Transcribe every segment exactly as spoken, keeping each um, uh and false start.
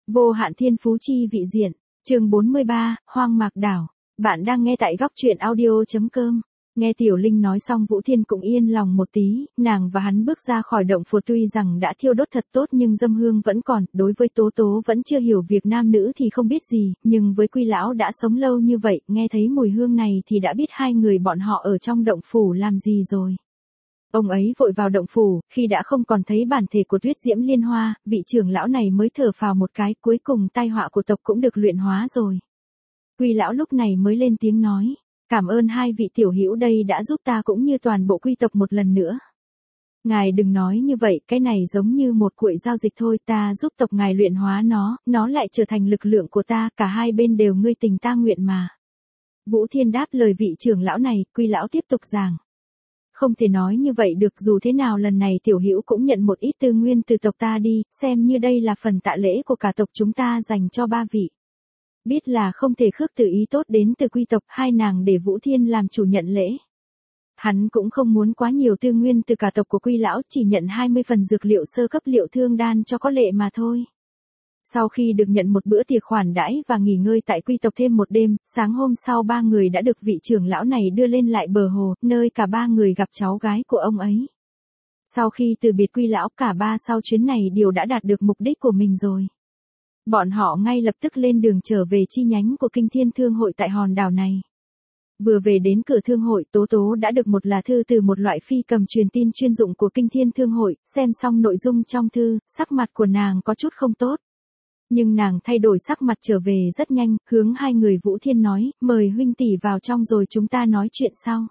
Vô hạn thiên phú chi vị diện, chương bốn mươi ba, Hoang Mạc Đảo. Bạn đang nghe tại góc truyện audio.com. Nghe Tiểu Linh nói xong Vũ Thiên cũng yên lòng một tí, nàng và hắn bước ra khỏi động phủ tuy rằng đã thiêu đốt thật tốt nhưng dâm hương vẫn còn, đối với Tố Tố vẫn chưa hiểu việc nam nữ thì không biết gì, nhưng với Quy Lão đã sống lâu như vậy, nghe thấy mùi hương này thì đã biết hai người bọn họ ở trong động phủ làm gì rồi. Ông ấy vội vào động phủ, khi đã không còn thấy bản thể của Tuyết Diễm Liên Hoa, vị trưởng lão này mới thở phào một cái, cuối cùng tai họa của tộc cũng được luyện hóa rồi. Quy Lão lúc này mới lên tiếng nói, cảm ơn hai vị tiểu hữu đây đã giúp ta cũng như toàn bộ quy tộc một lần nữa. Ngài đừng nói như vậy, cái này giống như một cuội giao dịch thôi, ta giúp tộc ngài luyện hóa nó, nó lại trở thành lực lượng của ta, cả hai bên đều ngươi tình ta nguyện mà. Vũ Thiên đáp lời vị trưởng lão này, Quy Lão tiếp tục giảng. Không thể nói như vậy được, dù thế nào lần này tiểu hữu cũng nhận một ít tư nguyên từ tộc ta đi, xem như đây là phần tạ lễ của cả tộc chúng ta dành cho ba vị. Biết là không thể khước từ ý tốt đến từ quy tộc, hai nàng để Vũ Thiên làm chủ nhận lễ. Hắn cũng không muốn quá nhiều tư nguyên từ cả tộc của Quy Lão, chỉ nhận hai mươi phần dược liệu sơ cấp liệu thương đan cho có lệ mà thôi. Sau khi được nhận một bữa tiệc khoản đãi và nghỉ ngơi tại quy tộc thêm một đêm, sáng hôm sau ba người đã được vị trưởng lão này đưa lên lại bờ hồ, nơi cả ba người gặp cháu gái của ông ấy. Sau khi từ biệt Quy Lão, cả ba sau chuyến này đều đã đạt được mục đích của mình rồi. Bọn họ ngay lập tức lên đường trở về chi nhánh của Kinh Thiên Thương hội tại hòn đảo này. Vừa về đến cửa thương hội, Tố Tố đã được một lá thư từ một loại phi cầm truyền tin chuyên dụng của Kinh Thiên Thương hội, xem xong nội dung trong thư, sắc mặt của nàng có chút không tốt. Nhưng nàng thay đổi sắc mặt trở về rất nhanh, hướng hai người Vũ Thiên nói, mời huynh tỷ vào trong rồi chúng ta nói chuyện sau.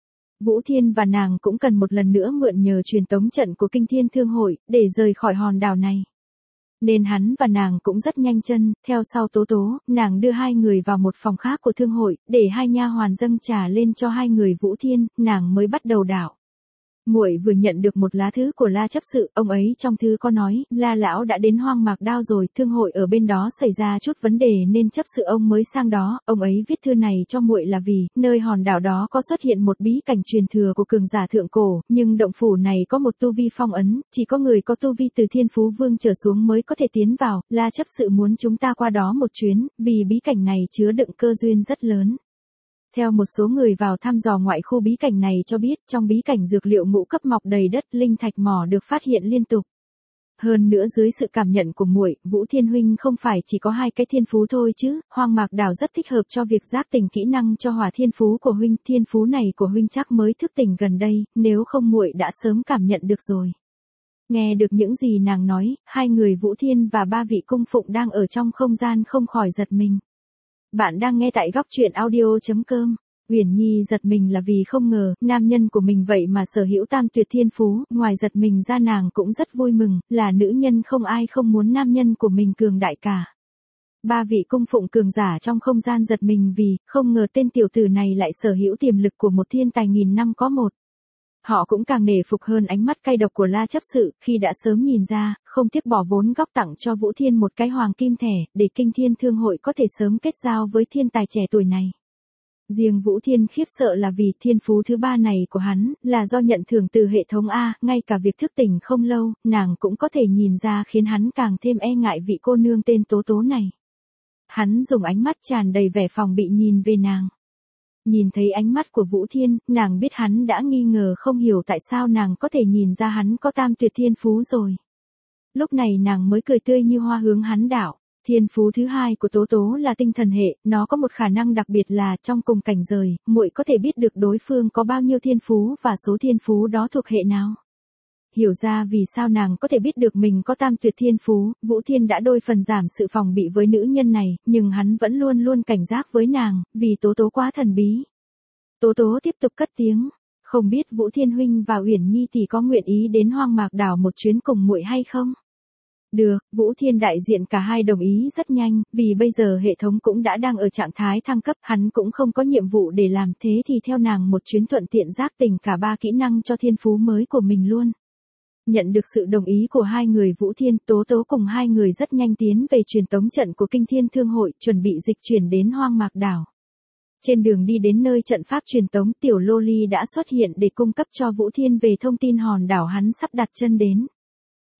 Vũ Thiên và nàng cũng cần một lần nữa mượn nhờ truyền tống trận của Kinh Thiên Thương hội, để rời khỏi hòn đảo này. Nên hắn và nàng cũng rất nhanh chân, theo sau Tố Tố, nàng đưa hai người vào một phòng khác của thương hội, để hai nha hoàn dâng trà lên cho hai người Vũ Thiên, nàng mới bắt đầu đảo. Muội vừa nhận được một lá thư của La chấp sự, ông ấy trong thư có nói, La lão đã đến Hoang Mạc Đao rồi, thương hội ở bên đó xảy ra chút vấn đề nên chấp sự ông mới sang đó, ông ấy viết thư này cho muội là vì, nơi hòn đảo đó có xuất hiện một bí cảnh truyền thừa của cường giả thượng cổ, nhưng động phủ này có một tu vi phong ấn, chỉ có người có tu vi từ Thiên Phú Vương trở xuống mới có thể tiến vào, La chấp sự muốn chúng ta qua đó một chuyến, vì bí cảnh này chứa đựng cơ duyên rất lớn. Theo một số người vào thăm dò ngoại khu bí cảnh này cho biết, trong bí cảnh dược liệu ngũ cấp mọc đầy đất, linh thạch mỏ được phát hiện liên tục. Hơn nữa dưới sự cảm nhận của muội, Vũ Thiên huynh không phải chỉ có hai cái thiên phú thôi chứ, Hoang Mạc Đảo rất thích hợp cho việc giác tỉnh kỹ năng cho hỏa thiên phú của huynh, thiên phú này của huynh chắc mới thức tỉnh gần đây, nếu không muội đã sớm cảm nhận được rồi. Nghe được những gì nàng nói, hai người Vũ Thiên và ba vị cung phụng đang ở trong không gian không khỏi giật mình. Bạn đang nghe tại góc truyện audio.com. Uyển Nhi giật mình là vì không ngờ, nam nhân của mình vậy mà sở hữu tam tuyệt thiên phú, ngoài giật mình ra nàng cũng rất vui mừng, là nữ nhân không ai không muốn nam nhân của mình cường đại cả. Ba vị cung phụng cường giả trong không gian giật mình vì, không ngờ tên tiểu tử này lại sở hữu tiềm lực của một thiên tài nghìn năm có một. Họ cũng càng nể phục hơn ánh mắt cay độc của La chấp sự, khi đã sớm nhìn ra, không tiếc bỏ vốn góp tặng cho Vũ Thiên một cái hoàng kim thẻ, để Kinh Thiên Thương hội có thể sớm kết giao với thiên tài trẻ tuổi này. Riêng Vũ Thiên khiếp sợ là vì thiên phú thứ ba này của hắn, là do nhận thưởng từ hệ thống A, ngay cả việc thức tỉnh không lâu, nàng cũng có thể nhìn ra khiến hắn càng thêm e ngại vị cô nương tên Tố Tố này. Hắn dùng ánh mắt tràn đầy vẻ phòng bị nhìn về nàng. Nhìn thấy ánh mắt của Vũ Thiên, nàng biết hắn đã nghi ngờ không hiểu tại sao nàng có thể nhìn ra hắn có tam tuyệt thiên phú rồi. Lúc này nàng mới cười tươi như hoa hướng hắn đảo. Thiên phú thứ hai của Tố Tố là tinh thần hệ, nó có một khả năng đặc biệt là trong cùng cảnh rời, muội có thể biết được đối phương có bao nhiêu thiên phú và số thiên phú đó thuộc hệ nào. Hiểu ra vì sao nàng có thể biết được mình có tam tuyệt thiên phú, Vũ Thiên đã đôi phần giảm sự phòng bị với nữ nhân này, nhưng hắn vẫn luôn luôn cảnh giác với nàng, vì Tố Tố quá thần bí. Tố Tố tiếp tục cất tiếng, không biết Vũ Thiên huynh và Uyển Nhi thì có nguyện ý đến Hoang Mạc Đảo một chuyến cùng muội hay không? Được, Vũ Thiên đại diện cả hai đồng ý rất nhanh, vì bây giờ hệ thống cũng đã đang ở trạng thái thăng cấp, hắn cũng không có nhiệm vụ để làm, thế thì theo nàng một chuyến thuận tiện giác tỉnh cả ba kỹ năng cho thiên phú mới của mình luôn. Nhận được sự đồng ý của hai người Vũ Thiên, Tố Tố cùng hai người rất nhanh tiến về truyền tống trận của Kinh Thiên Thương hội, chuẩn bị dịch chuyển đến Hoang Mạc Đảo. Trên đường đi đến nơi trận pháp truyền tống, tiểu lô ly đã xuất hiện để cung cấp cho Vũ Thiên về thông tin hòn đảo hắn sắp đặt chân đến.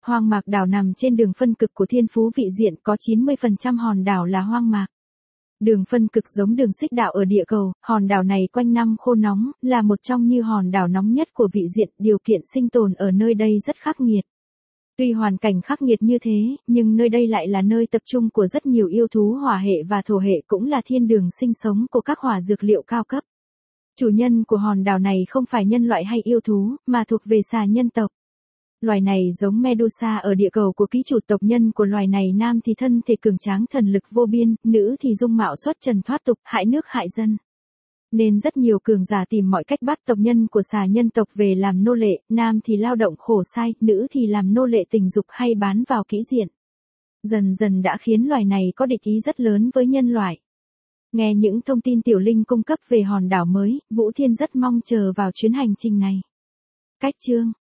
Hoang mạc đảo nằm trên đường phân cực của thiên phú vị diện, có chín mươi phần trăm hòn đảo là hoang mạc. Đường phân cực giống đường xích đạo ở địa cầu, hòn đảo này quanh năm khô nóng, là một trong như hòn đảo nóng nhất của vị diện, điều kiện sinh tồn ở nơi đây rất khắc nghiệt. Tuy hoàn cảnh khắc nghiệt như thế, nhưng nơi đây lại là nơi tập trung của rất nhiều yêu thú hỏa hệ và thổ hệ, cũng là thiên đường sinh sống của các hỏa dược liệu cao cấp. Chủ nhân của hòn đảo này không phải nhân loại hay yêu thú, mà thuộc về xà nhân tộc. Loài này giống Medusa ở địa cầu của ký chủ. Tộc nhân của loài này nam thì thân thể cường tráng thần lực vô biên, nữ thì dung mạo xuất trần thoát tục, hại nước hại dân. Nên rất nhiều cường giả tìm mọi cách bắt tộc nhân của xà nhân tộc về làm nô lệ, nam thì lao động khổ sai, nữ thì làm nô lệ tình dục hay bán vào kỹ diện. Dần dần đã khiến loài này có địch ý rất lớn với nhân loại. Nghe những thông tin Tiểu Linh cung cấp về hòn đảo mới, Vũ Thiên rất mong chờ vào chuyến hành trình này. Cách chương